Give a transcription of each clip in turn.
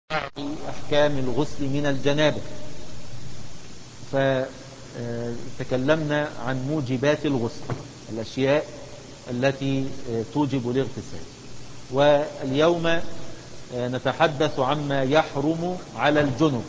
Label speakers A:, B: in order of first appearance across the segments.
A: أحكام الغسل من الجنابة. فتكلمنا عن موجبات الغسل، الأشياء التي توجب الاغتسال. واليوم نتحدث عما يحرم على الجنب،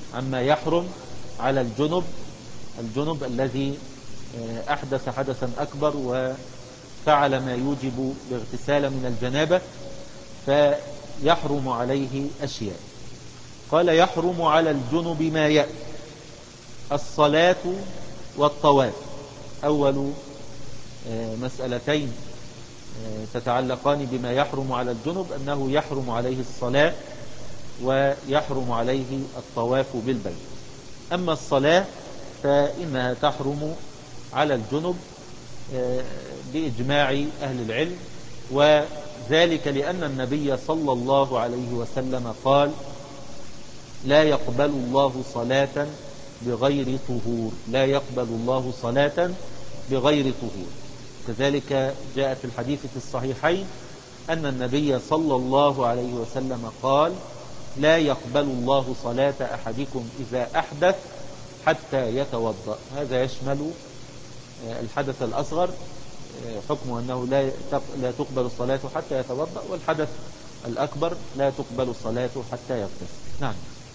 A: الجنب الذي أحدث حدثا أكبر وفعل ما يوجب الاغتسال من الجنابة، فيحرم عليه أشياء. قال: يحرم على الجنب ما يأتي: الصلاة والطواف. أول مسألتين تتعلقان بما يحرم على الجنب أنه يحرم عليه الصلاة ويحرم عليه الطواف بالبيت. أما الصلاة فإنها تحرم على الجنب بإجماع أهل العلم، وذلك لأن النبي صلى الله عليه وسلم قال: لا يقبل الله صلاة بغير طهور، لا يقبل الله صلاة بغير طهور. كذلك جاء في الحديث في الصحيحين أن النبي صلى الله عليه وسلم قال: لا يقبل الله صلاة أحدكم إذا أحدث حتى يتوضأ. هذا يشمل الحدث الأصغر، حكمه أنه لا تقبل الصلاة حتى يتوضأ، والحدث الأكبر لا تقبل الصلاة حتى يغتسل. نعم.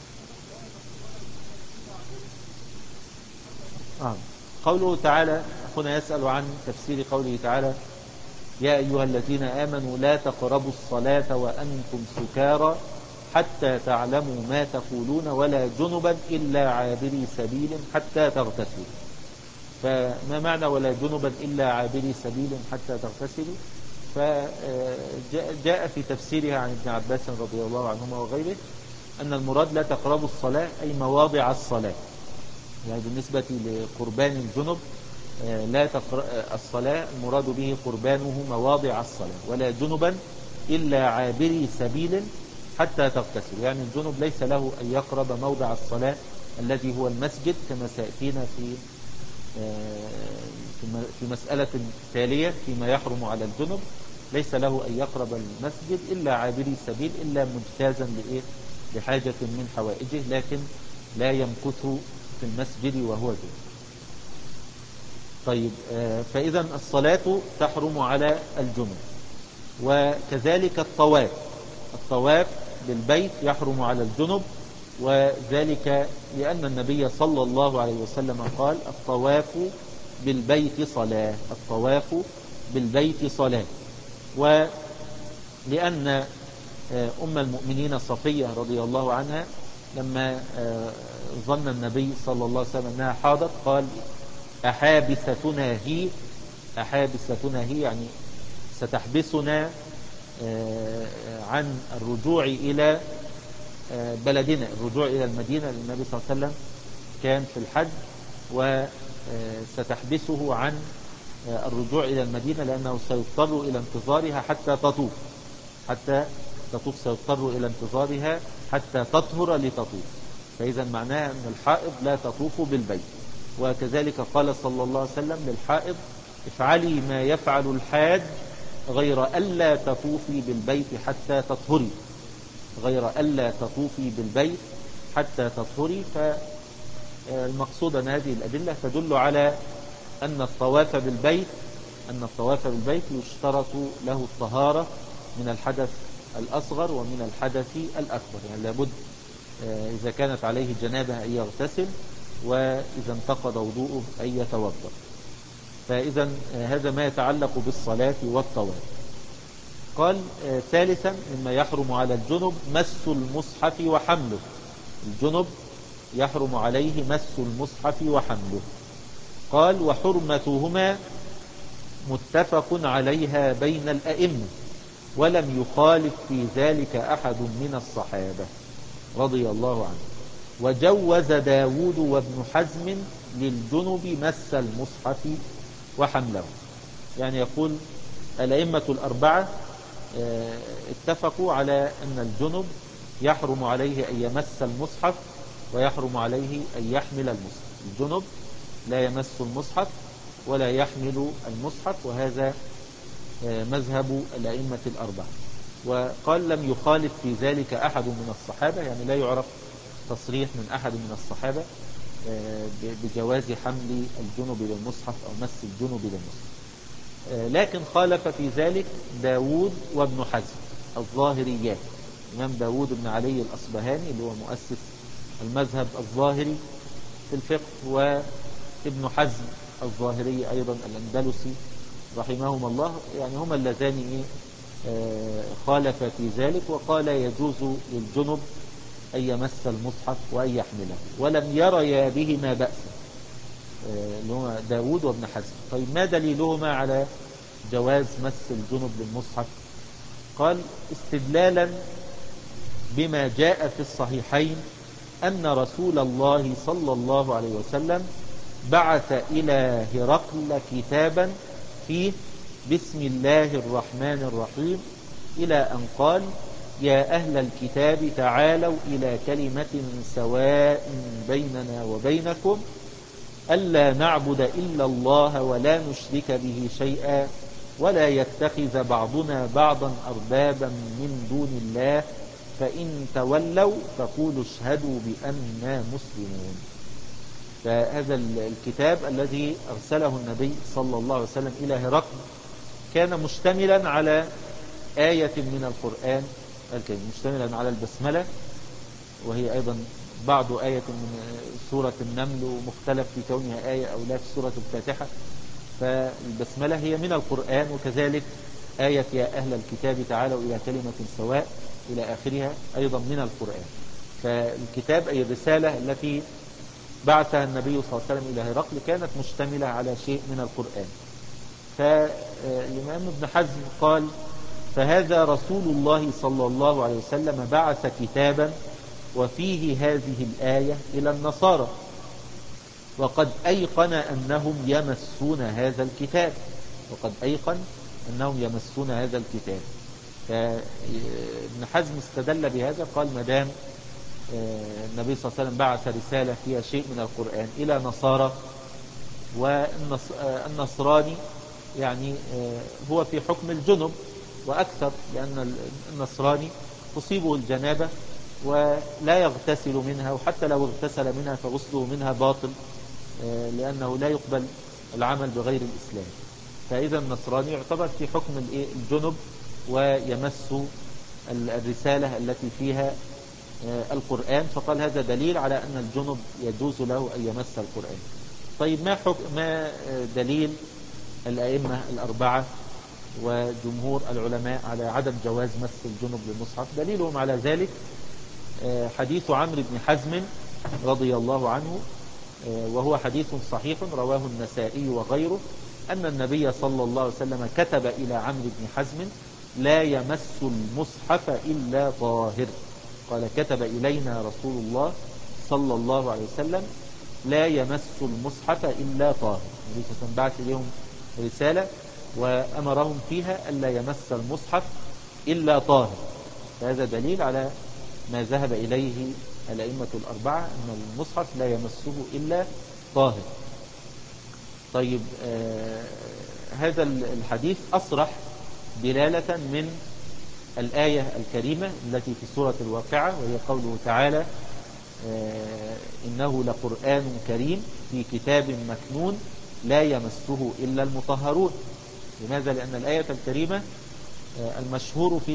A: قوله تعالى، هنا يسأل عن تفسير قوله تعالى: يا أيها الذين آمنوا لا تقربوا الصلاة وأنتم سكارى حتى تعلموا ما تقولون ولا جنبا إلا عابري سبيل حتى تغتسلوا. فما معنى ولا جنبا إلا عابري سبيل حتى تغتسلوا؟ فجاء في تفسيرها عن ابن عباس رضي الله عنهما وغيره أن المراد لا تقربوا الصلاة أي مواضع الصلاة، يعني بالنسبة لقربان الجنب لا الصلاة المراد به قربانه مواضع الصلاة، ولا جنبا إلا عابري سبيل حتى تغتسل. يعني الجنب ليس له أن يقرب موضع الصلاة الذي هو المسجد، كما سيأتينا في مسألة تالية فيما يحرم على الجنب. ليس له أن يقرب المسجد إلا عابري سبيل، إلا مجتازا لحاجة من حوائجه، لكن لا يمكث في المسجد وهو جنب. طيب، فإذا الصلاة تحرم على الجنب، وكذلك الطواف بالبيت يحرم على الجنب، وذلك لأن النبي صلى الله عليه وسلم قال: الطواف بالبيت صلاة، الطواف بالبيت صلاة. ولأن أم المؤمنين صفية رضي الله عنها لما ظن النبي صلى الله عليه وسلم أنها حاضت قال: أحابستنا هي يعني ستحبسنا عن الرجوع إلى بلدنا، الرجوع إلى المدينة. النبي صلى الله عليه وسلم كان في الحج وستحبسه عن الرجوع إلى المدينة، لأنه سيضطر إلى انتظارها حتى تطوف، سيضطر إلى انتظارها حتى تطهر لتطوف. فإذا معناها أن الحائض لا تطوف بالبيت. وكذلك قال صلى الله عليه وسلم للحائض: افعلي ما يفعل الحاج غير ألا تطوفي بالبيت حتى تطهري، فالمقصود أن هذه الأدلة تدل على أن الطواف بالبيت يشترط له الطهارة من الحدث الأصغر ومن الحدث الأكبر. يعني لابد إذا كانت عليه جنابة أن يغتسل، وإذا انتقض وضوءه أن يتوضأ. فإذا هذا ما يتعلق بالصلاة والطواف. قال: ثالثا مما يحرم على الجنب مس المصحف وحمله. الجنب يحرم عليه مس المصحف وحمله. قال: وحرمتهما متفق عليها بين الأئمة، ولم يخالف في ذلك أحد من الصحابة رضي الله عنه. وجوز داود وابن حزم للجنب مس المصحف وحمله. يعني يقول الأئمة الأربعة اتفقوا على أن الجنب يحرم عليه أن يمس المصحف، ويحرم عليه أن يحمل المصحف. الجنب لا يمس المصحف ولا يحمل المصحف، وهذا مذهب الأئمة الأربعة. وقال لم يخالف في ذلك أحد من الصحابة، يعني لا يعرف تصريح من أحد من الصحابة بجواز حمل الجنب للمصحف أو مس الجنب للمصحف. لكن خالف في ذلك داود وابن حزم الظاهريات، الإمام داود بن علي الأصبهاني اللي هو مؤسس المذهب الظاهري في الفقه، وابن حزم الظاهري أيضا الأندلسي رحمهما الله، يعني هما اللذان خالف في ذلك، وقال يجوز للجنب أن يمس المصحف وأن يحمله، ولم يريا بهما بأسا، اللي هو داود وابن حزم. طيب ما دليلهما على جواز مس الجنب للمصحف؟ قال استدلالا بما جاء في الصحيحين أن رسول الله صلى الله عليه وسلم بعث إلى هرقل كتابا فيه بسم الله الرحمن الرحيم إلى أن قال يا أهل الكتاب تعالوا إلى كلمة سواء بيننا وبينكم ألا نعبد إلا الله ولا نشرك به شيئا ولا يتخذ بعضنا بعضا أربابا من دون الله فإن تولوا فقولوا اشهدوا بأننا مسلمون. فهذا الكتاب الذي أرسله النبي صلى الله عليه وسلم إلى هرقل كان مشتملا على آية من القرآن الكريم، مشتملا على البسملة، وهي أيضا بعض آية من سورة النمل، ومختلف في كونها آية أو لا في سورة الفاتحة. فالبسملة هي من القرآن، وكذلك آية يا أهل الكتاب تعالوا إلى كلمة سواء إلى آخرها أيضا من القرآن. فالكتاب أي الرسالة التي بعثها النبي صلى الله عليه وسلم إلى هرقل كانت مشتملة على شيء من القرآن. فالإمام ابن حزم قال فهذا رسول الله صلى الله عليه وسلم بعث كتابا وفيه هذه الآية إلى النصارى، وقد أيقن أنهم يمسون هذا الكتاب، وقد أيقن أنهم يمسون هذا الكتاب. فابن حزم استدل بهذا، قال مدام النبي صلى الله عليه وسلم بعث رسالة فيها شيء من القرآن إلى نصارى، والنصراني يعني هو في حكم الجنب وأكثر، لأن النصراني تصيبه الجنابة ولا يغتسل منها، وحتى لو اغتسل منها فغسله منها باطل، لأنه لا يقبل العمل بغير الإسلام. فإذا النصراني يعتبر في حكم الجنب ويمس الرسالة التي فيها القرآن، فقال هذا دليل على أن الجنب يجوز له أن يمس القرآن. طيب ما دليل الأئمة الأربعة وجمهور العلماء على عدم جواز مس الجنب للمصحف؟ دليلهم على ذلك حديث عمرو بن حزم رضي الله عنه، وهو حديث صحيح رواه النسائي وغيره، أن النبي صلى الله عليه وسلم كتب إلى عمرو بن حزم لا يمس المصحف إلا طاهر. قال كتب إلينا رسول الله صلى الله عليه وسلم لا يمس المصحف إلا طاهر. النبي صلى الله عليه وسلم بعث إليهم رسالة وأمرهم فيها ألا يمس المصحف إلا طاهر. فهذا دليل على ما ذهب إليه الأئمة الأربعة أن المصحف لا يمسه إلا طاهر. طيب هذا الحديث أصرح دلالة من الآية الكريمة التي في سورة الواقعة، وهي قوله تعالى إنه لقرآن كريم في كتاب مكنون لا يمسه إلا المطهرون. لماذا؟ لأن الآية الكريمة المشهور في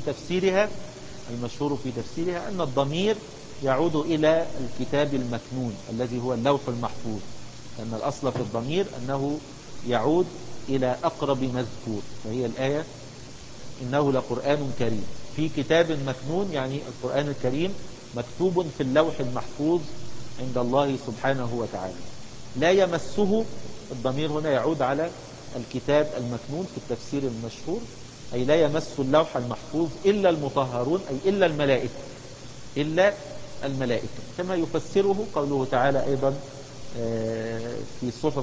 A: تفسيرها أن الضمير يعود إلى الكتاب المكنون الذي هو اللوح المحفوظ، لأن الأصل في الضمير أنه يعود إلى أقرب مذكور. فهي الآية إنه لقرآن كريم في كتاب مكنون، يعني القرآن الكريم مكتوب في اللوح المحفوظ عند الله سبحانه وتعالى. لا يمسه، الضمير هنا يعود على الكتاب المكنون في التفسير المشهور، أي لا يمس اللوح المحفوظ إلا المطهرون، أي إلا الملائكة، كما يفسره قوله تعالى أيضا في صحف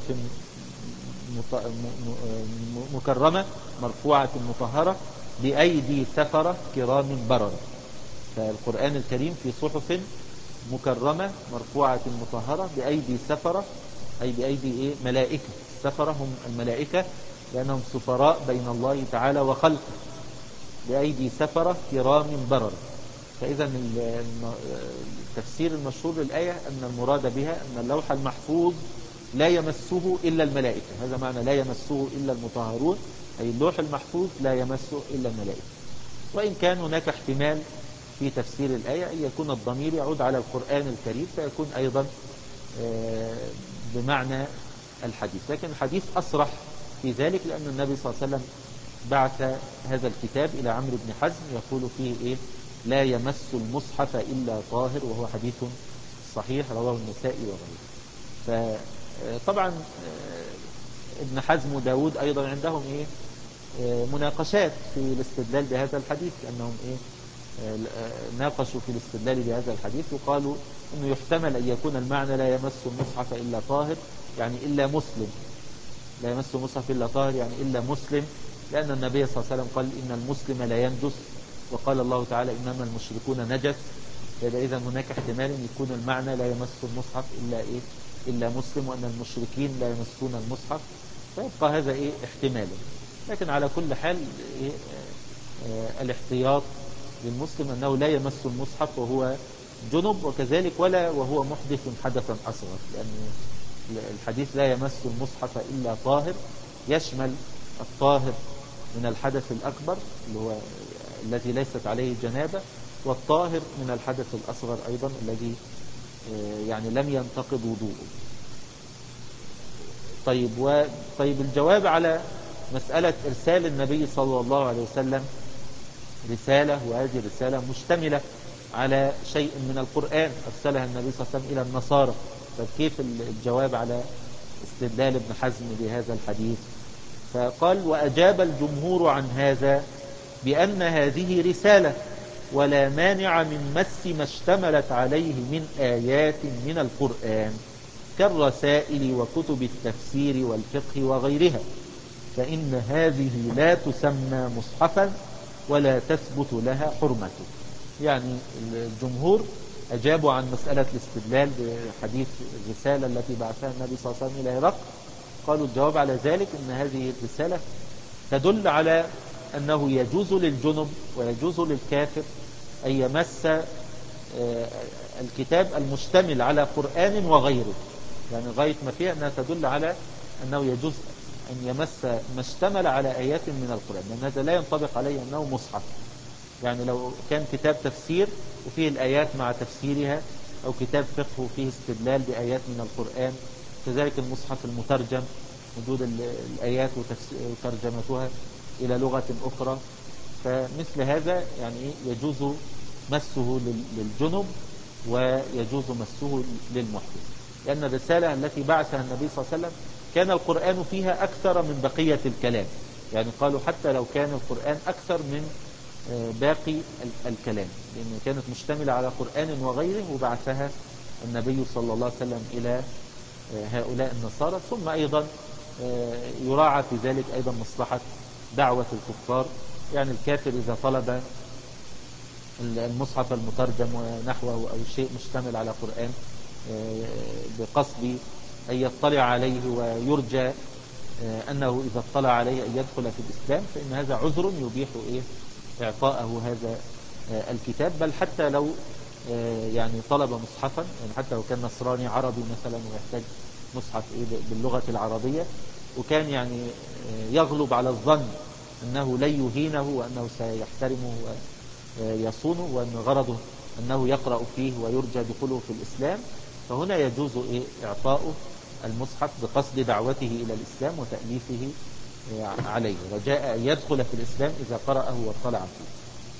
A: مكرمة مرفوعة مطهرة بأيدي سفرة كرام بررة. فالقرآن الكريم في صحف مكرمة مرفوعة مطهرة بأيدي سفرة، أي بأيدي ملائكة. السفرة هم الملائكة لأنهم سفراء بين الله تعالى وخلقه. بأيدي سفرة كرام بررة. فإذا التفسير المشهور للآية أن المراد بها أن اللوح المحفوظ لا يمسه إلا الملائكة. هذا معنى لا يمسه إلا المطهرون، أي اللوح المحفوظ لا يمسه إلا الملائكة. وإن كان هناك احتمال في تفسير الآية أن يكون الضمير يعود على القرآن الكريم فيكون أيضا بمعنى الحديث، لكن الحديث أصرح في ذلك لأن النبي صلى الله عليه وسلم بعث هذا الكتاب إلى عمرو بن حزم يقول فيه إيه؟ لا يمس المصحف إلا طاهر، وهو حديث صحيح رواه النسائي وغيره. فطبعا ابن حزم وداود أيضا عندهم إيه؟ مناقشات في الاستدلال بهذا الحديث، لأنهم إيه؟ ناقشوا في الاستدلال بهذا الحديث وقالوا أنه يحتمل أن يكون المعنى لا يمس المصحف إلا طاهر، يعني إلا مسلم. لا يمس المصحف إلا طاهر يعني إلا مسلم، لأن النبي صلى الله عليه وسلم قال إن المسلم لا ينجس، وقال الله تعالى إنما المشركون نجس. فإذا إذن هناك احتمال أن يكون المعنى لا يمس المصحف إلا إيه؟ إلا مسلم، وأن المشركين لا يمسون المصحف، فيبقى هذا إيه؟ احتمالا. لكن على كل حال إيه؟ الاحتياط للمسلم أنه لا يمس المصحف وهو جنب، وكذلك ولا وهو محدث حدثا أصغر، لأن الحديث لا يمس المصحف إلا طاهر يشمل الطاهر من الحدث الأكبر اللي هو الذي ليست عليه جنابة، والطاهر من الحدث الأصغر أيضا الذي يعني لم ينتقض وضوءه. طيب الجواب على مسألة إرسال النبي صلى الله عليه وسلم رسالة، وهذه الرسالة مشتملة على شيء من القرآن أرسلها النبي صلى الله عليه وسلم إلى النصارى. فكيف الجواب على استدلال ابن حزم بهذا الحديث؟ فقال وأجاب الجمهور عن هذا بأن هذه رسالة ولا مانع من مس ما اشتملت عليه من آيات من القرآن كالرسائل وكتب التفسير والفقه وغيرها، فإن هذه لا تسمى مصحفا ولا تثبت لها حرمته. يعني الجمهور أجابوا عن مسألة الاستدلال بحديث الرسالة التي بعثها النبي صلى الله عليه وسلم إلى هرقل. قالوا الجواب على ذلك أن هذه الرسالة تدل على أنه يجوز للجنب ويجوز للكافر أن يمس الكتاب المشتمل على قرآن وغيره. يعني غاية ما فيها أنها تدل على أنه يجوز أن يمس ما اشتمل على آيات من القرآن، لأن هذا لا ينطبق عليه أنه مصحف. يعني لو كان كتاب تفسير وفيه الآيات مع تفسيرها، أو كتاب فقه وفيه استدلال بآيات من القرآن، كذلك المصحف المترجم وجود الآيات وترجمتها إلى لغة أخرى، فمثل هذا يعني يجوز مسه للجنب ويجوز مسه للمحدث، لأن الرسالة التي بعثها النبي صلى الله عليه وسلم كان القرآن فيها أكثر من بقية الكلام. يعني قالوا حتى لو كان القرآن أكثر من باقي الكلام، لأنه كانت مشتملة على قرآن وغيره، وبعثها النبي صلى الله عليه وسلم إلى هؤلاء النصارى. ثم أيضا يراعى في ذلك أيضا مصلحة دعوة الكفار. يعني الكافر إذا طلب المصحف المترجم ونحوه أو شيء مشتمل على قرآن بقصد أن يطلع عليه ويرجى أنه إذا اطلع عليه أن يدخل في الإسلام، فإن هذا عذر يبيح إعطاءه هذا الكتاب. بل حتى لو يعني طلب مصحفا، يعني حتى لو كان نصراني عربي مثلا ويحتاج مصحف باللغة العربية، وكان يعني يغلب على الظن أنه لن يهينه وأنه سيحترمه ويصونه، وأن غرضه أنه يقرأ فيه ويرجى دخوله في الإسلام، فهنا يجوز إعطاؤه المصحف بقصد دعوته إلى الإسلام وتأليفه عليه، رجاء أن يدخل في الإسلام إذا قرأه واطلع فيه.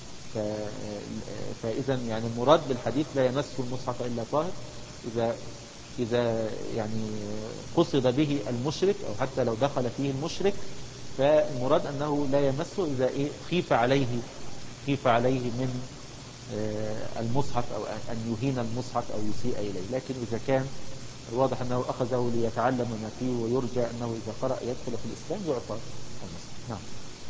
A: فإذا يعني المراد بالحديث لا يمس المصحف إلا طاهر إذا يعني قصد به المشرك، أو حتى لو دخل فيه المشرك، فالمراد أنه لا يمسه إذا خيف عليه من المصحف، أو أن يهين المصحف أو يسيء إليه. لكن إذا كان واضح أنه أخذه ليتعلم ما فيه ويرجى أنه إذا قرأ يدخل في الإسلام يعطى المصحف. نعم،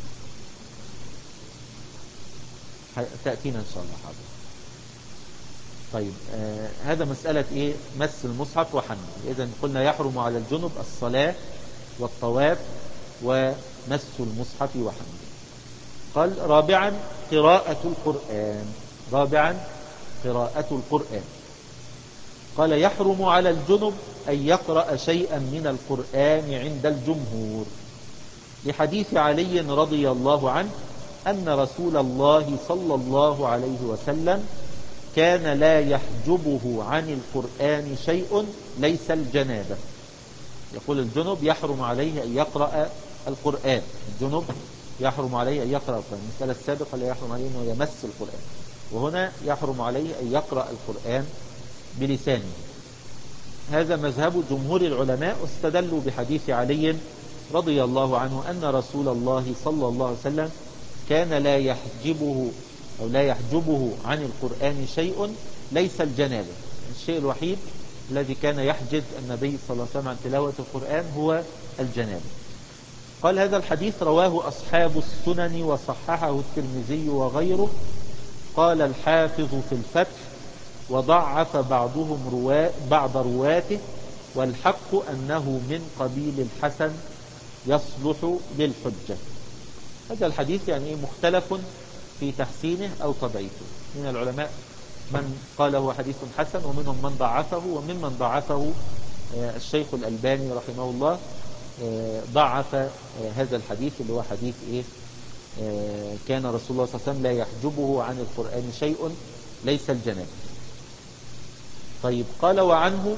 A: تأتينا إن شاء الله. حاضر. طيب هذا مسألة مس المصحف وحمله. إذن قلنا يحرم على الجنب الصلاة والطواف ومس المصحف وحمله. قال رابعا قراءة القرآن. رابعا قراءة القرآن. قال يحرم على الجنب أن يقرأ شيئا من القرآن عند الجمهور، لحديث علي رضي الله عنه أن رسول الله صلى الله عليه وسلم كان لا يحجبه عن القرآن شيء ليس الجنابة. يقول الجنب يحرم عليه أن يقرأ القرآن، الجنب يحرم عليه أن يقرأ القرآن. المسألة السابقة لا يحرم عليه أنه يمس القرآن، وهنا يحرم عليه أن يقرأ القرآن بلسانه. هذا مذهب جمهور العلماء، واستدلوا بحديث علي رضي الله عنه أن رسول الله صلى الله عليه وسلم كان لا يحجبه عن القرآن شيء ليس الجنابة. الشيء الوحيد الذي كان يحجز النبي صلى الله عليه وسلم عن تلاوة القرآن هو الجنابة. قال هذا الحديث رواه أصحاب السنن وصححه الترمذي وغيره. قال الحافظ في الفتح وضعف بعضهم بعض رواته، والحق أنه من قبيل الحسن يصلح للحجة. هذا الحديث يعني مختلف في تحسينه أو تضعيفه. من العلماء من قال هو حديث حسن، ومنهم من ضعفه، وممن ضعفه الشيخ الألباني رحمه الله ضعف هذا الحديث اللي هو حديث كان رسول الله صلى الله عليه وسلم لا يحجبه عن القرآن شيء ليس الجنابة. طيب قال وعنه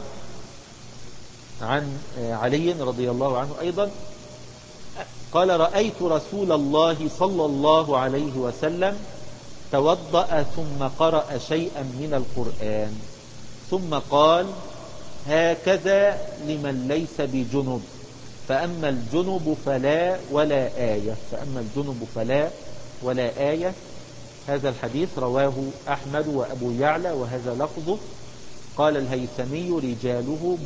A: عن علي رضي الله عنه أيضا قال رأيت رسول الله صلى الله عليه وسلم توضأ ثم قرأ شيئا من القرآن ثم قال هكذا لمن ليس بجنب، فأما الجنب فلا ولا آية. فأما الجنب فلا ولا آية. هذا الحديث رواه أحمد وأبو يعلى وهذا لفظه. قال الهيثمي رجاله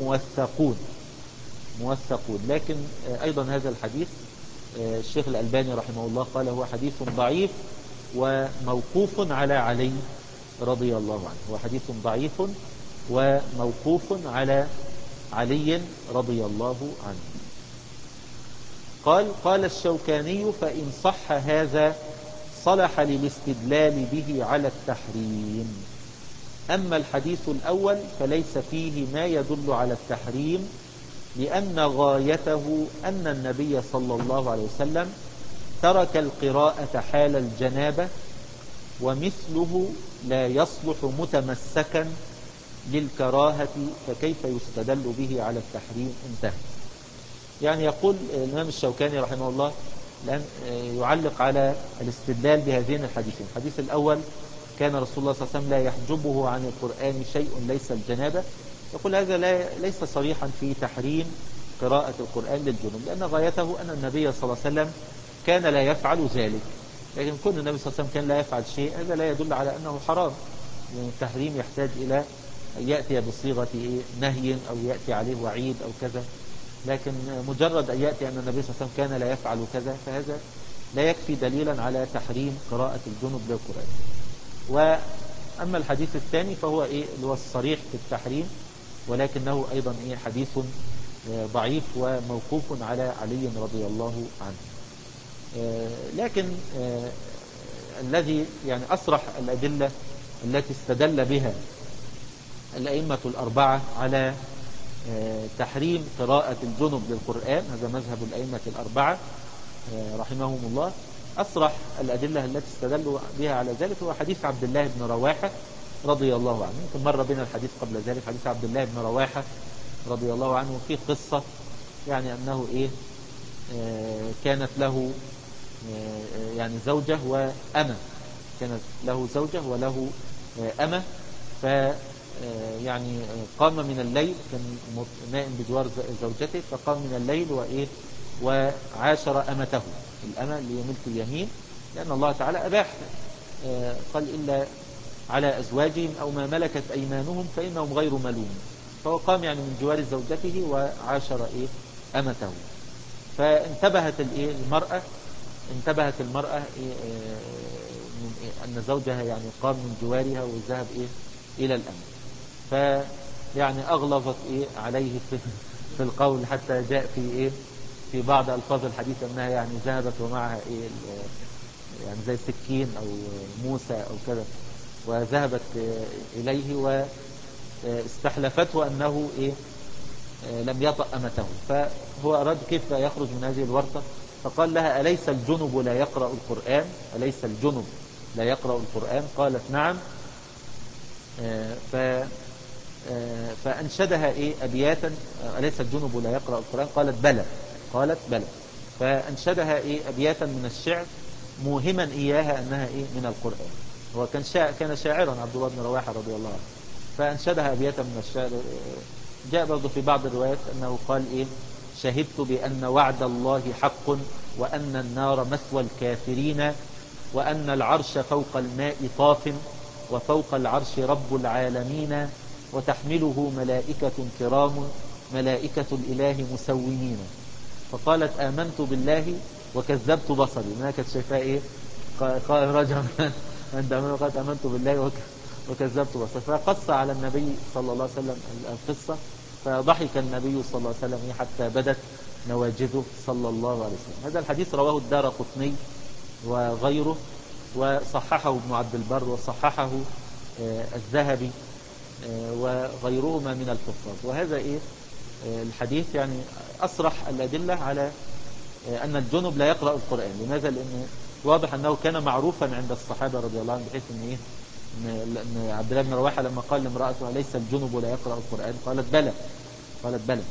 A: موثقون، لكن أيضا هذا الحديث الشيخ الألباني رحمه الله قال هو حديث ضعيف وموقوف على علي رضي الله عنه. هو حديث ضعيف وموقوف على علي رضي الله عنه. قال الشوكاني فإن صح هذا صلح للاستدلال به على التحريم. أما الحديث الأول فليس فيه ما يدل على التحريم، لأن غايته أن النبي صلى الله عليه وسلم ترك القراءة حال الجنابة، ومثله لا يصلح متمسكا للكراهة، فكيف يستدل به على التحريم؟ انتهى. يعني يقول الإمام الشوكاني رحمه الله لأن يعلق على الاستدلال بهذين الحديثين. الحديث الأول كان رسول الله صلى الله عليه وسلم لا يحجبه عن القرآن شيء ليس الجنابة. يقول هذا ليس صريحا في تحريم قراءة القرآن للجنوب، لأن غايته أن النبي صلى الله عليه وسلم كان لا يفعل ذلك. لكن كون النبي صلى الله عليه وسلم كان لا يفعل شيء هذا لا يدل على أنه حرام، لأن التحريم يحتاج إلى أن يأتي بصيغة نهي أو يأتي عليه وعيد أو كذا. لكن مجرد أن يأتي أن النبي صلى الله عليه وسلم كان لا يفعل كذا فهذا لا يكفي دليلا على تحريم قراءة الجنوب للقرآن. وأما الحديث الثاني فهو اللي هو الصريح في التحريم، ولكنه أيضا حديث ضعيف وموقوف على علي رضي الله عنه. لكن الذي يعني أصرح الأدلة التي استدل بها الأئمة الأربعة على تحريم قراءة الجنب للقرآن، هذا مذهب الأئمة الأربعة رحمهم الله. أصرح الأدلة التي استدلوا بها على ذلك هو حديث عبد الله بن رواحة رضي الله عنه. يمكن مر بنا الحديث قبل ذلك، حديث عبد الله بن رواحة رضي الله عنه فيه قصة، يعني أنه كانت له يعني زوجة وأمة، كانت له زوجة وله أمة، ف يعني قام من الليل، كان نائم بجوار زوجته، فقام من الليل وعاشر أمته، الأمة اللي هي ملك اليمين، لأن الله تعالى أباح، قال إلا على أزواجهم أو ما ملكت أيمانهم فإنهم غير ملوم. فهو قام يعني من جوار زوجته وعاشر أمته. فانتبهت المرأة من أن زوجها يعني قام من جوارها وذهب إلى الأمة، فيعني أغلظت عليه في القول، حتى جاء في بعض ألفاظ الحديث أنها يعني ذهبت ومعها يعني زي سكين أو موسى أو كذا، وذهبت إليه واستحلفته أنه إيه لم يطأ أمته، فهو أراد كيف يخرج من هذه الورطة، فقال لها أليس الجنب لا يقرأ القرآن؟ أليس الجنب لا يقرأ القرآن؟ قالت نعم. فأنشدها إيه أبياتا، أليس الجنب لا يقرأ القرآن؟ قالت بلى. قالت بلى. فأنشدها إيه أبياتا من الشعر موهما إياها أنها إيه من القرآن. هو كان شاعرا عبد الله بن رواحة رضي الله عنه، فأنشدها أبياتا من الشعر. جاء برضو في بعض الروايات أنه قال إيه شهدت بأن وعد الله حق، وأن النار مثوى الكافرين، وأن العرش فوق الماء طاف، وفوق العرش رب العالمين، وتحمله ملائكة كرام، ملائكة الإله مسومين. فقالت آمنت بالله وكذبت بصري. ما كانت شايفاه إيه قال رجل عندما قالت آمنت بالله وكذبت بصري. فقص على النبي صلى الله عليه وسلم القصة، فضحك النبي صلى الله عليه وسلم حتى بدت نواجذه صلى الله عليه وسلم. هذا الحديث رواه الدارقطني وغيره، وصححه ابن عبد البر، وصححه الذهبي وغيرهما من الحفاظ. وهذا إيه الحديث يعني أصرح الأدلة على أن الجنب لا يقرأ القرآن. لماذا؟ لأن واضح أنه كان معروفا عند الصحابة رضي الله عنهم، بحيث أن إيه أن عبد الله بن رواحة لما قال لامرأته أليس الجنب لا يقرأ القرآن؟ قالت بلى. قالت بلى.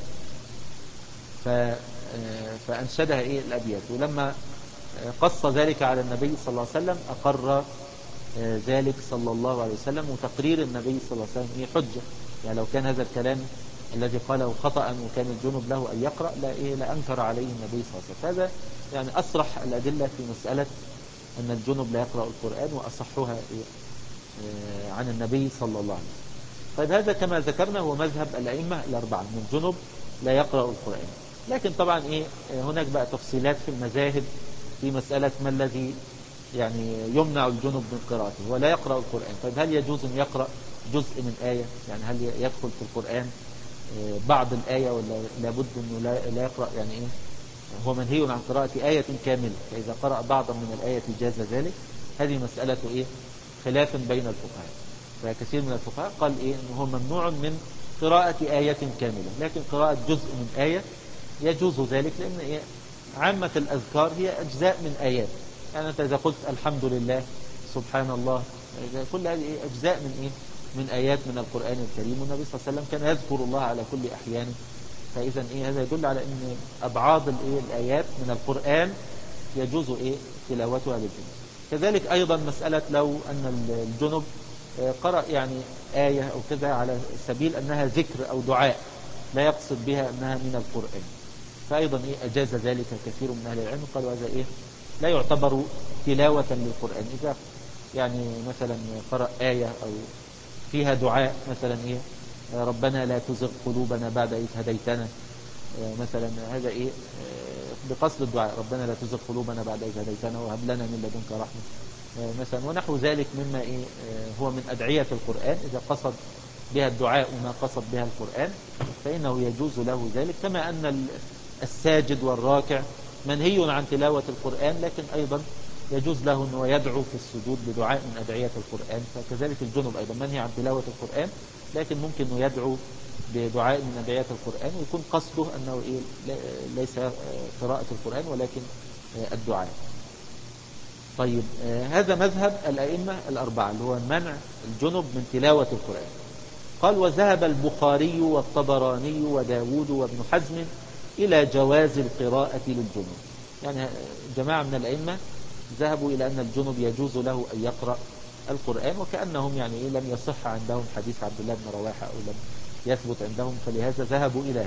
A: فأنشدها إيه الأبيات. ولما قص ذلك على النبي صلى الله عليه وسلم أقر ذلك صلى الله عليه وسلم. وتقرير النبي صلى الله عليه وسلم إيه حجة. يعني لو كان هذا الكلام الذي قاله خطأ وكان الجنب له أن يقرأ لأنكر عليه النبي صلى الله عليه وسلم. هذا يعني أصرح الأدلة في مسألة أن الجنب لا يقرأ القرآن، وأصحها عن النبي صلى الله عليه وسلم. طيب هذا كما ذكرنا هو مذهب الأئمة الأربعة، من الجنب لا يقرأ القرآن. لكن طبعا هناك بقى تفصيلات في المذاهب في مسألة ما الذي يعني يمنع الجنب من قراءته. هو لا يقرأ القرآن. طيب هل يجوز أن يقرأ جزء من آية؟ يعني هل يدخل في القرآن بعض الآية، ولا لابد أنه لا يقرأ؟ يعني هو منهي عن قراءة آية كاملة، فإذا قرأ بعضا من الآية جاز ذلك. هذه مسألة خلاف بين الفقهاء. فكثير من الفقهاء قال أنه هو ممنوع من قراءة آية كاملة، لكن قراءة جزء من آية يجوز ذلك، لأن عامة الأذكار هي أجزاء من آيات. يعني أنت إذا قلت الحمد لله سبحان الله، كل هذه أجزاء من آيات من القرآن الكريم. والنبي صلى الله عليه وسلم كان يذكر الله على كل أحيانه. فإذا هذا يدل على أن أبعاض الآيات من القرآن يجوز تلاوتها للجنب. كذلك أيضا مسألة لو أن الجنب قرأ يعني آية أو كذا على سبيل أنها ذكر أو دعاء، لا يقصد بها أنها من القرآن، فأيضا أجاز ذلك كثير من أهل العلم. قالوا هذا لا يعتبر تلاوة للقرآن. إذا يعني مثلا قرأ آية أو فيها دعاء، مثلا ربنا لا تزغ قلوبنا بعد إذ هديتنا، مثلا هذا بقصد الدعاء، ربنا لا تزغ قلوبنا بعد إذ هديتنا وهب لنا من لدنك رحمة مثلا، ونحو ذلك مما هو من أدعية القرآن. إذا قصد بها الدعاء وما قصد بها القرآن فإنه يجوز له ذلك. كما أن الساجد والراكع منهي عن تلاوة القرآن، لكن أيضا يجوز له أنه يدعو في السجود بدعاء من أدعية القرآن. فكذلك الجنب أيضا منهي عن تلاوة القرآن، لكن ممكن أنه يدعو بدعاء من أدعية القرآن، ويكون قصده أنه ليس قراءة القرآن ولكن الدعاء. طيب هذا مذهب الأئمة الأربعة اللي هو منع الجنب من تلاوة القرآن. قال وذهب البخاري والطبراني وداود وابن حزم إلى جواز القراءة للجنب. يعني جماعة من الأئمة ذهبوا إلى أن الجنب يجوز له أن يقرأ القرآن، وكأنهم يعني لم يصح عندهم حديث عبد الله بن رواحة أو لم يثبت عندهم، فلهذا ذهبوا إلى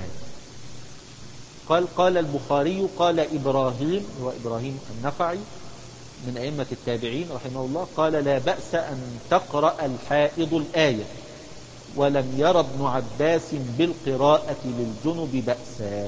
A: هذا. قال البخاري قال إبراهيم وإبراهيم النخعي من أئمة التابعين رحمه الله قال لا بأس أن تقرأ الحائض الآية، ولم ير ابن عباس بالقراءة للجنب بأسا،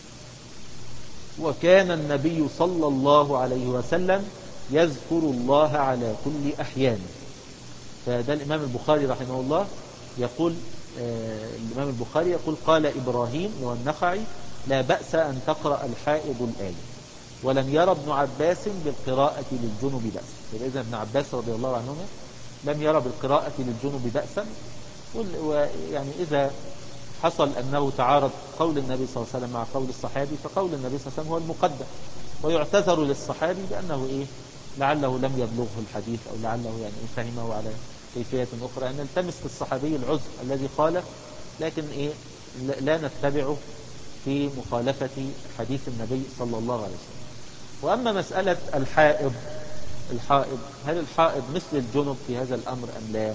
A: وكان النبي صلى الله عليه وسلم يذكر الله على كل أحيانه. فده الإمام البخاري رحمه الله يقول، الإمام البخاري يقول قال إبراهيم والنخعي لا بأس أن تقرأ الحائض الآية. ولم يرى ابن عباس بالقراءة للجنب بأسا. فإذا ابن عباس رضي الله عنهما لم يرى بالقراءة للجنب بأسا. ويعني إذا حصل أنه تعارض قول النبي صلى الله عليه وسلم مع قول الصحابي، فقول النبي صلى الله عليه وسلم هو المقدم، ويعتذر للصحابي بأنه لعله لم يبلغه الحديث، أو لعله يعني فهمه على كيفية أخرى، أن نلتمس للصحابي العذر الذي خالف، لكن لا نتبعه في مخالفة حديث النبي صلى الله عليه وسلم. وأما مسألة الحائض، هل الحائض مثل الجنب في هذا الأمر أم لا؟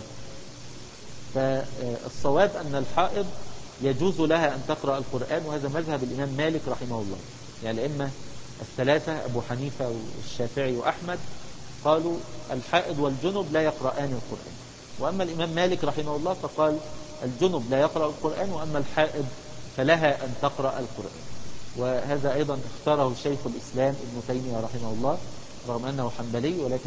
A: فالصواب أن الحائض يجوز لها أن تقرأ القرآن، وهذا مذهب الإمام مالك رحمه الله. يعني الأئمة الثلاثة أبو حنيفة والشافعي وأحمد قالوا الحائض والجنب لا يقرآن القرآن. وأما الإمام مالك رحمه الله فقال الجنب لا يقرأ القرآن، وأما الحائض فلها أن تقرأ القرآن. وهذا أيضا اختاره شيخ الإسلام ابن تيمية رحمه الله، رغم أنه حنبلي، ولكن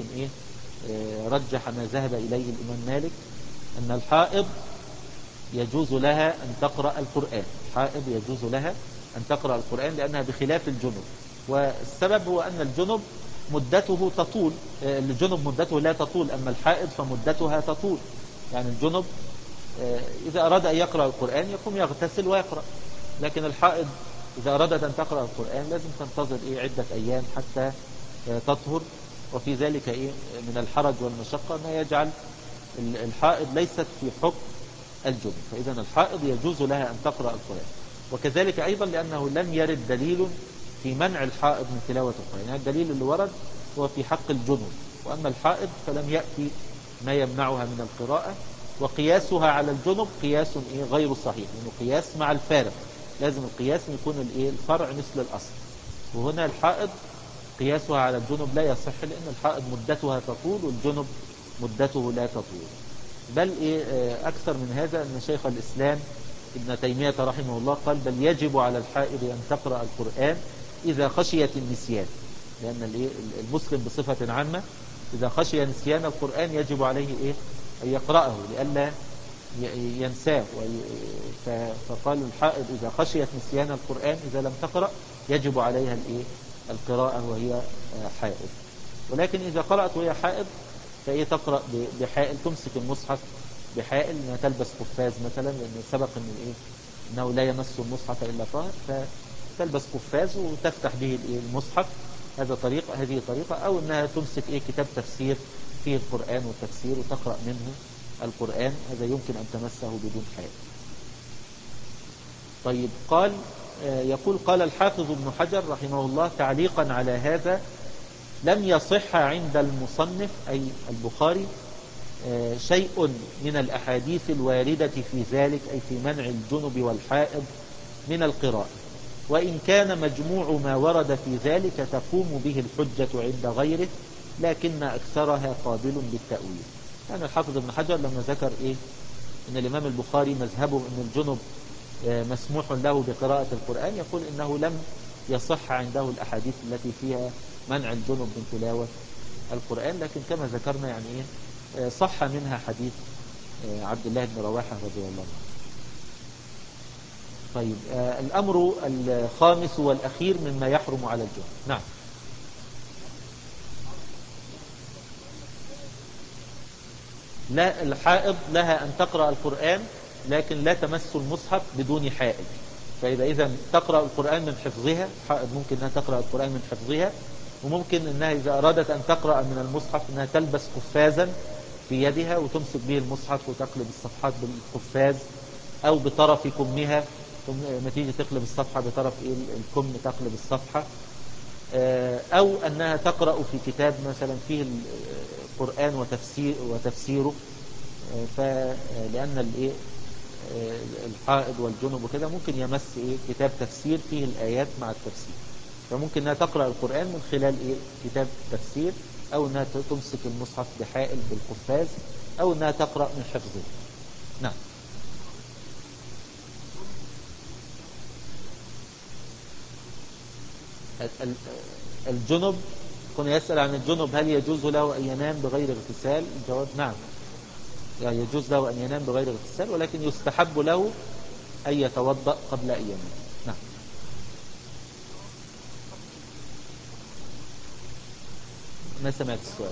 A: رجح ما ذهب إليه الإمام مالك، أن الحائض يجوز لها أن تقرأ القرآن. الحائض يجوز لها أن تقرأ القرآن لأنها بخلاف الجنب. والسبب هو أن الجنب مدته تطول، الجنب مدته لا تطول، أما الحائض فمدتها تطول. يعني الجنب إذا أراد أن يقرأ القرآن يقوم يغتسل ويقرأ، لكن الحائض إذا أرادت أن تقرأ القرآن لازم تنتظر عدة أيام حتى تطهر. وفي ذلك من الحرج والمشقة ما يجعل الحائض ليست في حكم الجنب. فإذا الحائض يجوز لها أن تقرأ القرآن. وكذلك أيضا لأنه لم يرد دليل في منع الحائض من تلاوة القرآن، يعني الدليل اللي ورد هو في حق الجنب، وأما الحائض فلم يأتي ما يمنعها من القراءة. وقياسها على الجنب قياس غير صحيح، لأنه قياس مع الفارق، لازم القياس يكون الفرع مثل الأصل. وهنا الحائض قياسها على الجنب لا يصح، لأن الحائض مدتها تطول والجنب مدته لا تطول. بل أكثر من هذا أن شيخ الإسلام ابن تيمية رحمه الله قال بل يجب على الحائض أن تقرأ القرآن إذا خشيت النسيان، لأن المسلم بصفة عامة إذا خشي نسيان القرآن يجب عليه أن يقرأه لئلا ينساه. فقال الحائض إذا خشيت نسيان القرآن إذا لم تقرأ يجب عليها القراءة وهي حائض. ولكن إذا قرأت وهي حائض فهي تقرأ بحائل، تمسك المصحف بحائل، انها تلبس قفاز مثلا، لأن سبق أنه لا يمس المصحف إلا طاهر، فتلبس قفاز وتفتح به المصحف. هذه طريقة. أو أنها تمسك كتاب تفسير فيه القرآن والتفسير وتقرأ منه القرآن، هذا يمكن أن تمسه بدون حائل. طيب يقول قال الحافظ ابن حجر رحمه الله تعليقا على هذا: لم يصح عند المصنف أي البخاري شيء من الأحاديث الواردة في ذلك، أي في منع الجنب والحائض من القراءة، وإن كان مجموع ما ورد في ذلك تقوم به الحجة عند غيره، لكن أكثرها قابل بالتأويل. يعني الحافظ ابن حجر لما ذكر إن الإمام البخاري مذهبه أن الجنب مسموح له بقراءة القرآن، يقول إنه لم يصح عنده الأحاديث التي فيها منع الجنب من تلاوة القرآن، لكن كما ذكرنا يعني صح منها حديث عبد الله بن رواحة رضي الله عنه. طيب الأمر الخامس والأخير مما يحرم على الجنب. نعم. لا، الحائض لها أن تقرأ القرآن لكن لا تمس المصحف بدون حائل. إذا تقرأ القرآن من حفظها، الحائض ممكن أنها تقرأ القرآن من حفظها، وممكن أنها إذا أرادت أن تقرأ من المصحف أنها تلبس قفازا في يدها وتمسك به المصحف وتقلب الصفحات بالقفاز، أو بطرف كمها، لما تيجي تقلب الصفحة بطرف الكم تقلب الصفحة، أو أنها تقرأ في كتاب مثلا فيه القرآن وتفسيره. لأن الحائض والجنب وكده ممكن يمس كتاب تفسير فيه الآيات مع التفسير، فممكن أنها تقرأ القرآن من خلال كتاب تفسير، أو أنها تمسك المصحف بحائل بالقفاز، أو أنها تقرأ من حفظه. نعم. الجنب كنا يسأل عن الجنب هل يجوز له أن ينام بغير اغتسال؟ الجواب نعم، يعني يجوز له أن ينام بغير اغتسال، ولكن يستحب له أن يتوضأ قبل أن ينام. نعم. ما سمعت السؤال.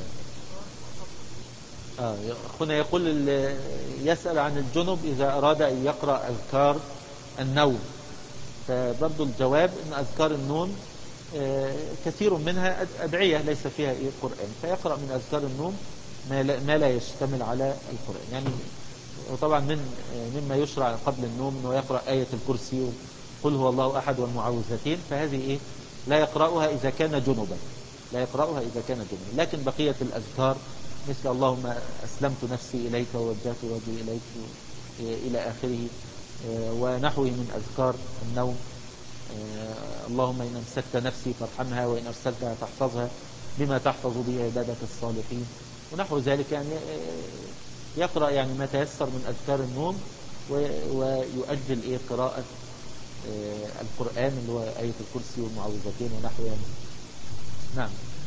A: أخونا يقول يسأل عن الجنب إذا أراد أن يقرأ أذكار النوم، فبرضو الجواب أن أذكار النوم كثير منها أدعية ليس فيها قرآن، فيقرأ من أذكار النوم ما لا يشتمل على القرآن. يعني وطبعا مما يشرع قبل النوم أنه يقرأ آية الكرسي قل هو الله أحد والمعوذتين، فهذه لا يقرأها إذا كان جنبا، لا يقرأها إذا كان جنبا. لكن بقية الأذكار مثل اللهم أسلمت نفسي إليك ووجهت وجهي إليك إلى آخره، ونحوه من أذكار النوم، اللهم إن أمسكت نفسي فارحمها وإن أرسلتها فاحفظها بما تحفظ به عبادك الصالحين ونحو ذلك. يعني يقرأ يعني ما تيسر من أذكار النوم، ويؤجل قراءة القرآن اللي هو آية الكرسي والمعوذتين ونحوها يعني. نعم.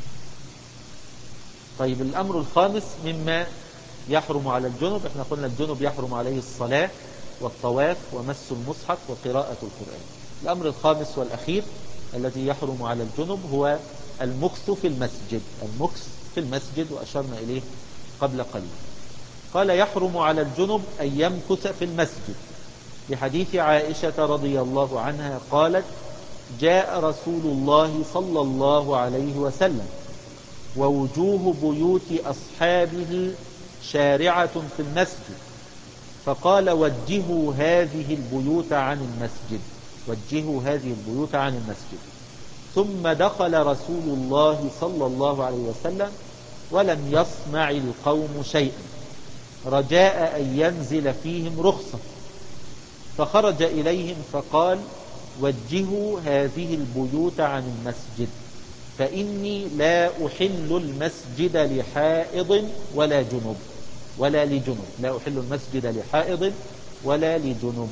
A: طيب الأمر الخامس مما يحرم على الجنب، احنا قلنا الجنب يحرم عليه الصلاة والطواف ومس المصحف وقراءة القرآن. الأمر الخامس والأخير الذي يحرم على الجنب هو المكث في المسجد، المكث في المسجد، وأشرنا إليه قبل قليل. قال يحرم على الجنب أن يمكث في المسجد لحديث عائشة رضي الله عنها قالت جاء رسول الله صلى الله عليه وسلم ووجوه بيوت أصحابه شارعة في المسجد، فقال وجهوا هذه البيوت عن المسجد، وجهوا هذه البيوت عن المسجد. ثم دخل رسول الله صلى الله عليه وسلم ولم يصنع القوم شيئا رجاء أن ينزل فيهم رخصة، فخرج إليهم فقال وجهوا هذه البيوت عن المسجد فإني لا أحل المسجد لحائض ولا جنب ولا لجنب، لا أحل المسجد لحائض ولا لجنب.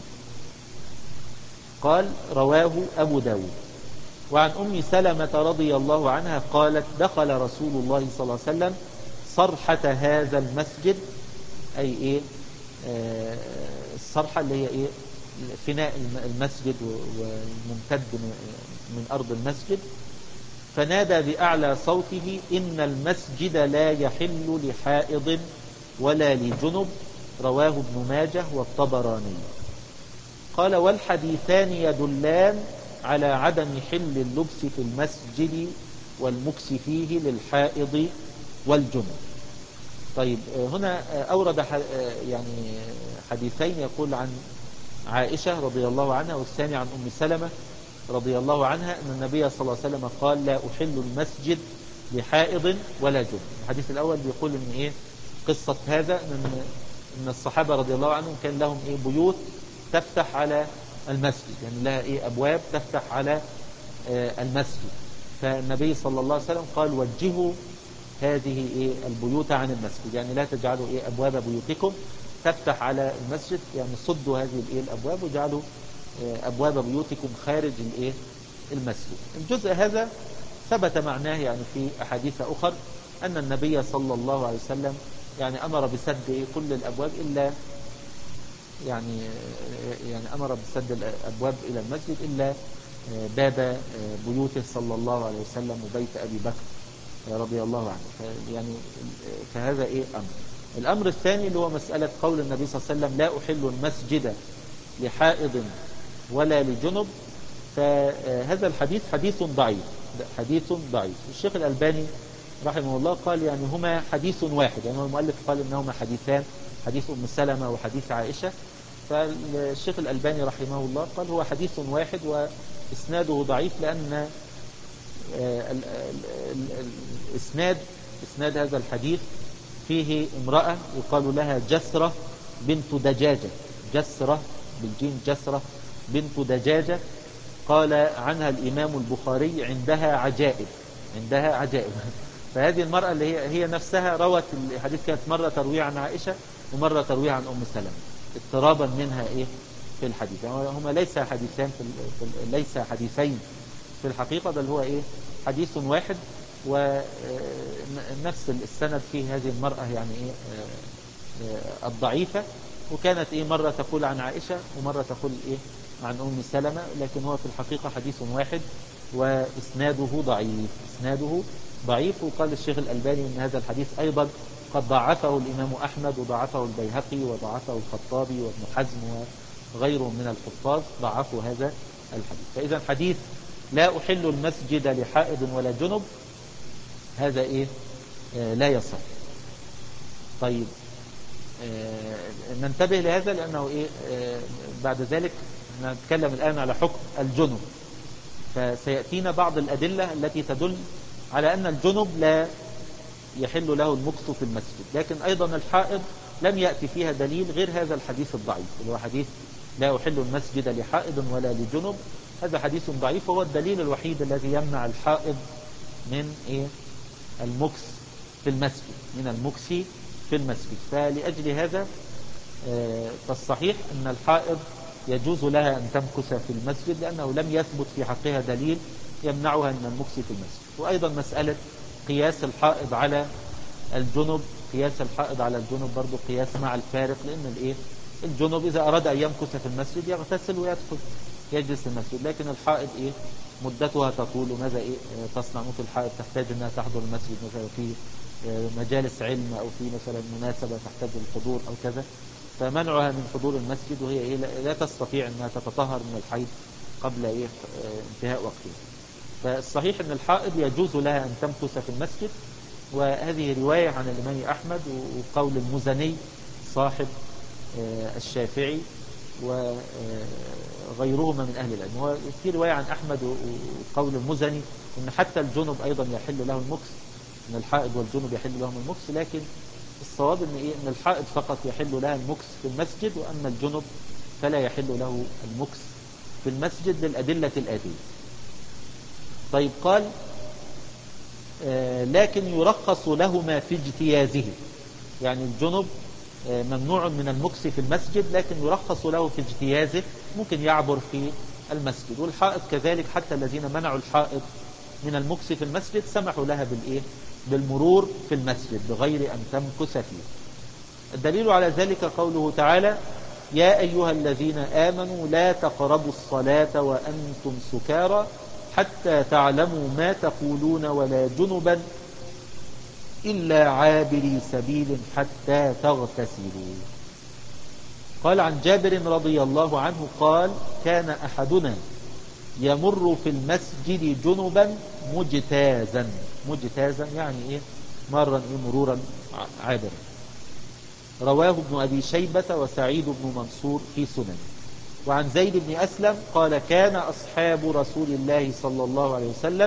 A: قال رواه أبو داود. وعن أم سلمة رضي الله عنها قالت دخل رسول الله صلى الله عليه وسلم صرحة هذا المسجد، أي الصرحة اللي هي فناء المسجد والممتد من أرض المسجد، فنادى بأعلى صوته إن المسجد لا يحل لحائض ولا لجنب، رواه ابن ماجه والطبراني. قال والحديثان يدلان على عدم حل اللبس في المسجد والمكس فيه للحائض والجنب. طيب هنا أورد يعني حديثين، يقول عن عائشة رضي الله عنها والثاني عن أم سلمة رضي الله عنها أن النبي صلى الله عليه وسلم قال لا أحل المسجد لحائض ولا جنب. الحديث الأول بيقول إن قصة هذا إن الصحابة رضي الله عنهم كان لهم بيوت تفتح على المسجد، يعني لها أبواب تفتح على المسجد، فالنبي صلى الله عليه وسلم قال وجهوا هذه البيوت عن المسجد، يعني لا تجعلوا أبواب بيوتكم تفتح على المسجد، يعني صدوا هذه الأبواب وجعلوا أبواب بيوتكم خارج المسجد. الجزء هذا ثبت معناه يعني في أحاديث أخر أن النبي صلى الله عليه وسلم يعني أمر بسد كل الأبواب إلا يعني أمر بسد الأبواب إلى المسجد إلا باب بيوته صلى الله عليه وسلم وبيت أبي بكر رضي الله عنه. يعني فهذا أمر. الأمر الثاني اللي هو مسألة قول النبي صلى الله عليه وسلم لا أحل المسجد لحائض ولا لجنب، فهذا الحديث حديث ضعيف، حديث ضعيف. الشيخ الألباني رحمه الله قال يعني هما حديث واحد، يعني المؤلف قال إنهما حديثان، حديث أم سلمة وحديث عائشة، فالشيخ الألباني رحمه الله قال هو حديث واحد وإسناده ضعيف، لأن إسناد هذا الحديث فيه امرأة يقال لها جسرة بنت دجاجة، جسرة بالجيم، جسرة بنت دجاجة، قال عنها الإمام البخاري عندها عجائب، عندها عجائب. فهذه المرأة اللي هي نفسها روت الحديث، كانت مرة تروي عن عائشة ومرة تروي عن أم سلمة اضطرابا منها في الحديث. يعني هما ليس حديثين ليس حديثين في الحقيقة، بل هو حديث واحد، ونفس السند فيه هذه المرأة يعني الضعيفة، وكانت مرة تقول عن عائشة ومرة تقول عن أم سلمة، لكن هو في الحقيقة حديث واحد وإسناده ضعيف، إسناده ضعيف. وقال الشيخ الألباني ان هذا الحديث ايضا قد ضعفه الامام احمد وضعفه البيهقي وضعفه الخطابي وابن حزم وغيره من الحفاظ ضعفوا هذا الحديث. فاذا حديث لا احل المسجد لحائض ولا جنب هذا ايه لا يصح. طيب ننتبه لهذا لانه ايه بعد ذلك نتكلم الان على حكم الجنب، فسيأتينا بعض الأدلة التي تدل على أن الجنب لا يحل له المكث في المسجد، لكن أيضا الحائض لم يأتي فيها دليل غير هذا الحديث الضعيف اللي هو حديث لا أحل المسجد لحائض ولا لجنب. هذا حديث ضعيف وهو الدليل الوحيد الذي يمنع الحائض من إيه المكث في المسجد، من المكث في المسجد. فلأجل هذا فالصحيح أن الحائض يجوز لها أن تمكث في المسجد لأنه لم يثبت في حقها دليل يمنعها من المكث في المسجد. وأيضا مسألة قياس الحائض على الجنب، قياس الحائض على الجنب برضو قياس مع الفارق، لأن الجنب إذا أراد أن يمكث في المسجد يغتسل ويدخل يجلس في المسجد، لكن الحائض مدتها تطول. وماذا تصنع؟ ممكن الحائض تحتاج أنها تحضر المسجد مثلا في مجالس علم أو في مثلا مناسبة تحتاج الحضور أو كذا، فمنعها من حضور المسجد وهي لا تستطيع أنها تتطهر من الحيض قبل انتهاء وقته. فالصحيح أن الحائض يجوز لها أن تمكث في المسجد، وهذه رواية عن الإمام أحمد وقول المزني صاحب الشافعي وغيرهما من أهل العلم. وفي رواية عن أحمد وقول المزني أن حتى الجنب أيضا يحل له المكث، أن الحائض والجنب يحل لهم المكث، لكن الصواب أن الحائض فقط يحل لها المكث في المسجد، وأما الجنب فلا يحل له المكث في المسجد للأدلة الآتية. طيب قال لكن يرخص لهما في اجتيازه، يعني الجنب ممنوع من المكث في المسجد لكن يرخص له في اجتيازه، ممكن يعبر في المسجد. والحائض كذلك، حتى الذين منعوا الحائض من المكث في المسجد سمحوا لها بالمرور في المسجد بغير أن تمكث فيه. الدليل على ذلك قوله تعالى يا أيها الذين آمنوا لا تقربوا الصلاة وأنتم سكارى حتى تعلموا ما تقولون ولا جنبا إلا عابري سبيل حتى تغتسلوا. قال عن جابر رضي الله عنه قال كان أحدنا يمر في المسجد جنبا مجتازا. مجتازا يعني مرا مرورا عابرا. رواه ابن أبي شيبة وسعيد بن منصور في سنن. وعن زيد بن أسلم قال كان أصحاب رسول الله صلى الله عليه وسلم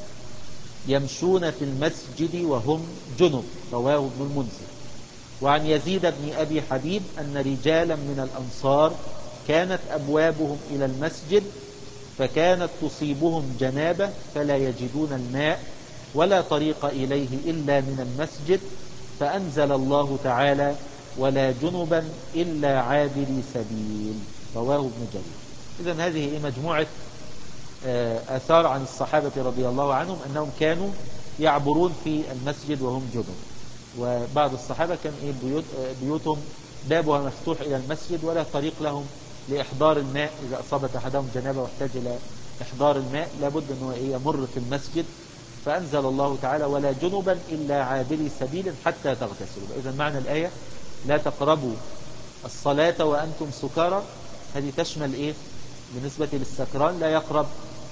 A: يمشون في المسجد وهم جنب. رواه ابن المنذر. وعن يزيد بن أبي حبيب أن رجالا من الأنصار كانت أبوابهم إلى المسجد فكانت تصيبهم جنابة فلا يجدون الماء ولا طريق إليه إلا من المسجد، فأنزل الله تعالى ولا جنبا إلا عابري سبيل. رواه ابن جرير. إذن هذه مجموعة آثار عن الصحابة رضي الله عنهم أنهم كانوا يعبرون في المسجد وهم جنب. وبعض الصحابة كان بيوتهم بابها مفتوح إلى المسجد ولا طريق لهم لإحضار الماء. إذا أصابت أحدهم جنابة واحتاج إلى إحضار الماء لابد أنه يمر في المسجد، فأنزل الله تعالى ولا جنبا إلا عابري سبيل حتى تغتسلوا. إذا معنى الآية لا تقربوا الصلاة وأنتم سكارى، هذه تشمل بالنسبة للسكران لا يقرب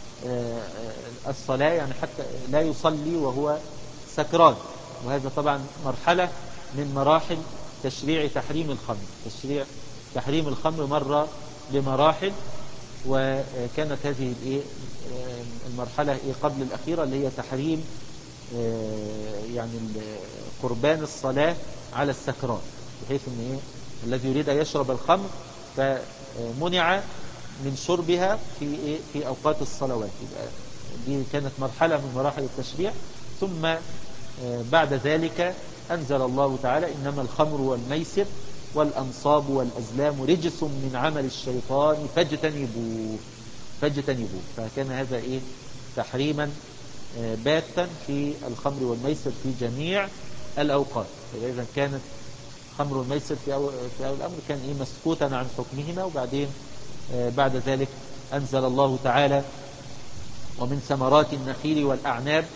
A: الصلاة، يعني حتى لا يصلي وهو سكران. وهذا طبعا مرحلة من مراحل تشريع تحريم الخمر. تشريع تحريم الخمر مر بمراحل، وكانت هذه المرحلة قبل الأخيرة اللي هي تحريم يعني قربان الصلاة على السكران، بحيث ان الذي يريد أن يشرب الخمر فمنع من شربها في أوقات الصلوات. دي كانت مرحلة من مراحل التشريع. ثم بعد ذلك أنزل الله تعالى إنما الخمر والميسر والأنصاب والأزلام رجس من عمل الشيطان فاجتنبوه. فكان هذا تحريما باتا في الخمر والميسر في جميع الأوقات. فإذا كانت الخمر والميسر في أول الأمر كان مسكوتا عن حكمهما، وبعدين بعد ذلك أنزل الله تعالى ومن ثمرات النخيل والأعناب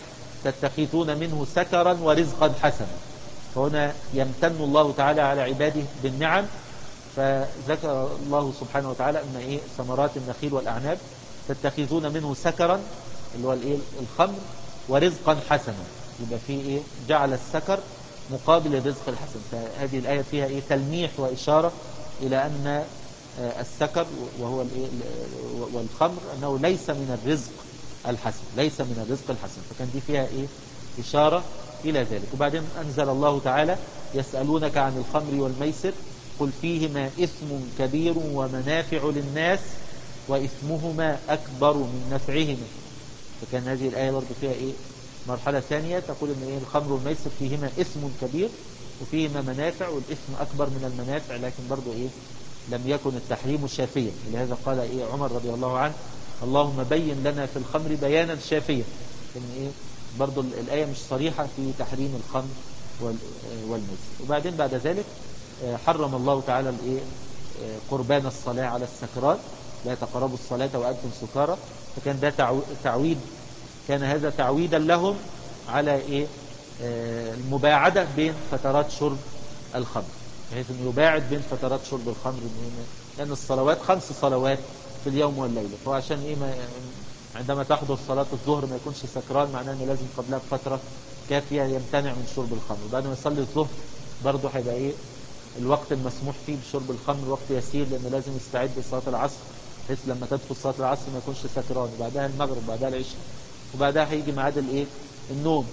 A: تتخذون منه سكرا ورزقا حسنا. فهنا يمتن الله تعالى على عباده بالنعم، فذكر الله سبحانه وتعالى أن إيه ثمرات النخيل والأعناب تتخذون منه سكرا اللي هو الإيه الخمر، ورزقا حسنا. يبقى فيه إيه جعل السكر مقابل الرزق الحسن. فهذه الآية فيها إيه تلميح وإشارة إلى أن السكر وهو الإيه والخمر أنه ليس من الرزق الحسن، ليس من الرزق الحسن. فكان دي فيها إيه إشارة إلى ذلك. وبعدين أنزل الله تعالى يسألونك عن الخمر والميسر قل فيهما إثم كبير ومنافع للناس وإثمهما أكبر من نفعهما. فكان هذه الآية برضو فيها إيه مرحلة ثانية تقول إن إيه الخمر والميسر فيهما إثم كبير وفيهما منافع، والإثم أكبر من المنافع، لكن برضو إيه لم يكن التحريم شافيا. لهذا قال إيه عمر رضي الله عنه اللهم بين لنا في الخمر بيانا شافيا. إن إيه برضو الآية مش صريحة في تحريم الخمر والميسر. وبعدين بعد ذلك حرم الله تعالى الإيه قربان الصلاة على السكران، لا تقربوا الصلاة وأنتم سكارى. فكان ده تعويد، كان هذا تعويدا لهم على إيه المباعدة بين فترات شرب الخمر، بحيث أن يباعد بين فترات شرب الخمر، لأن الصلوات 5 صلوات في اليوم والليلة. فهو عشان إيه عندما تحضر صلاة الظهر ما يكونش سكران، معناه أنه لازم قبلها بفترة كافية يمتنع من شرب الخمر. بعد ما يصلي الظهر برضه هيبقى إيه الوقت المسموح فيه بشرب الخمر وقت يسير، لأنه لازم يستعد لصلاة العصر، بحيث لما تدخل صلاة العصر ما يكونش سكران. وبعدها المغرب، وبعدها العشاء، وبعدها هيجي ميعاد الايه النوم.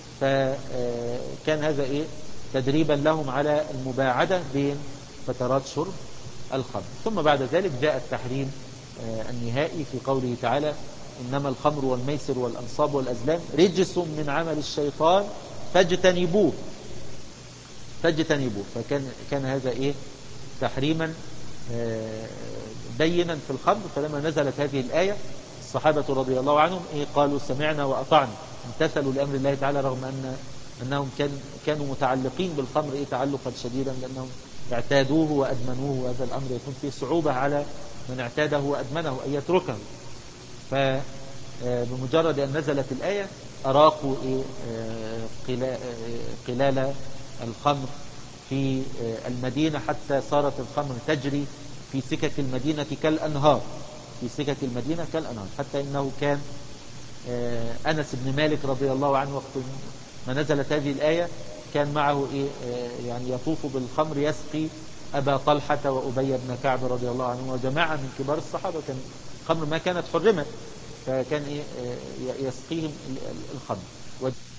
A: فكان هذا ايه تدريبا لهم على المباعدة بين فترات شرب الخمر. ثم بعد ذلك جاء التحريم النهائي في قوله تعالى إنما الخمر والميسر والأنصاب والأزلام رجس من عمل الشيطان فاجتنبوه. فكان هذا ايه تحريما بينا في الخمر. فلما نزلت هذه الآية الصحابة رضي الله عنهم إيه قالوا سمعنا وأطعنا، امتثلوا لأمر الله تعالى، رغم أنهم كانوا متعلقين بالخمر إيه تعلقا شديدا، لأنهم اعتادوه وأدمنوه، وهذا الأمر يكون فيه صعوبة على من اعتاده وأدمنه أن يتركه. فبمجرد أن نزلت الآية أراقوا قلال الخمر في المدينة، حتى صارت الخمر تجري في سكك المدينة كالأنهار، في سكك المدينة كالأنهار. حتى إنه كان أنس بن مالك رضي الله عنه وقت ما نزلت هذه الآية كان معه يعني يطوف بالخمر يسقي أبا طلحة وأبي بن كعب رضي الله عنه وجماعة من كبار الصحابة. كان الخمر ما كانت حرمت، فكان يسقيهم الخمر.